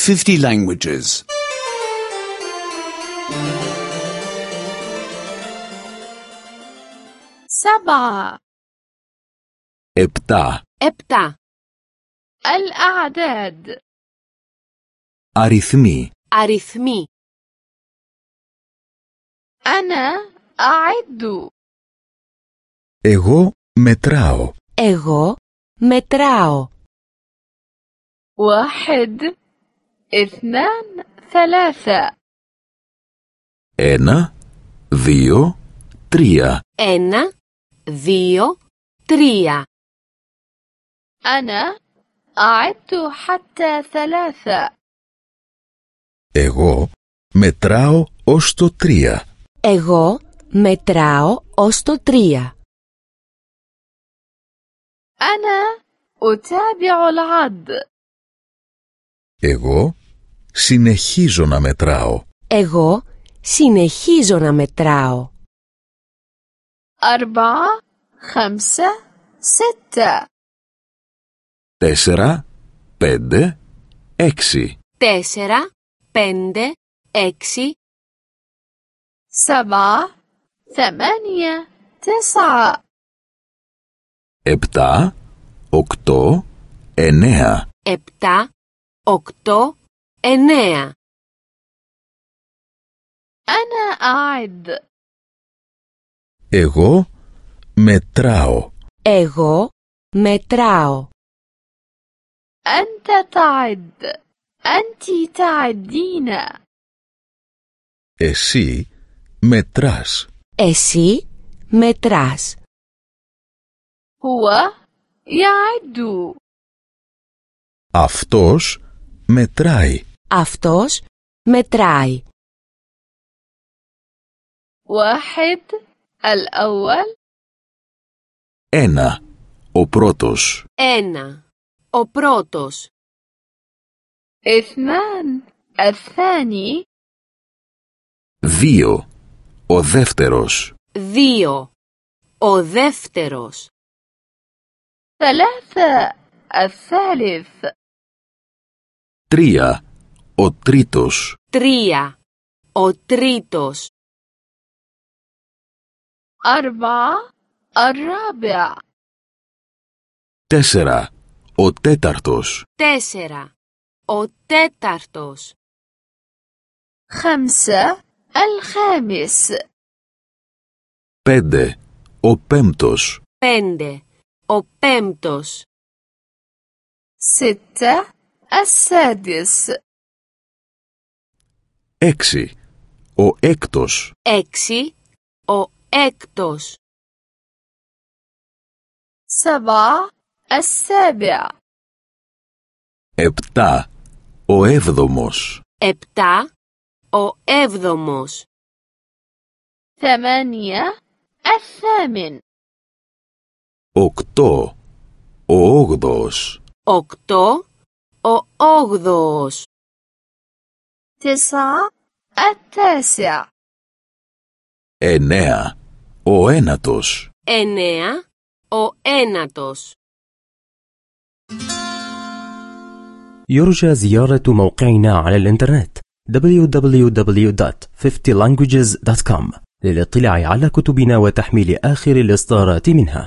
50 languages. 7. 7. 7. الأعداد. Αριθμοί. Αριθμοί. أنا أعد. Εγώ μετράω. Εγώ μετράω. 1 2 3. 1, 2, 3. 1, 2, 3. أنا أعد حتى 3. Εγώ μετράω ως το 3. Εγώ μετράω ως το 3. أنا أتابع العد. Εγώ συνεχίζω να μετράω. Εγώ συνεχίζω να μετράω. 4 5 6. 4, 5, 6. 4, 5, 6. 7 8 9. 7, 8, 9. 7, 8, 9. أنا أعد. Εγώ μετράω. Εγώ μετράω. أنت تعد. أنت تعدين. Εσύ μετράς. Εσύ μετράς. هو يعد. Αυτός μετράει. Αυτός μετράει. 1 الأول. 1. Ο πρώτος. 1. Ο πρώτος. 2 الثاني. 2. Ο δεύτερος. 2. Ο δεύτερος. 3 الثالث. 3. Ο τρίτος. 3. Ο τρίτος. 4 الرابع. 4. Ο τέταρτος. 4. Ο τέταρτος. 5 الخامس. 5. Ο πέμπτος. 5. Ο πέμπτος. 6 السادس. 6. Ο έκτος. 6. Ο έκτος. 7 السابع. 7. Ο έβδομος. 7. Ο έβδομος. 8 الثامن. 8. Ο όγδοος. 8. Ο όγδοος. 9 التاسع. 9. Ο ένατος. 9. Ο ένατος. يرجى زيارة موقعنا على الإنترنت www.50languages.com للاطلاع على كتبنا وتحميل آخر الإصدارات منها.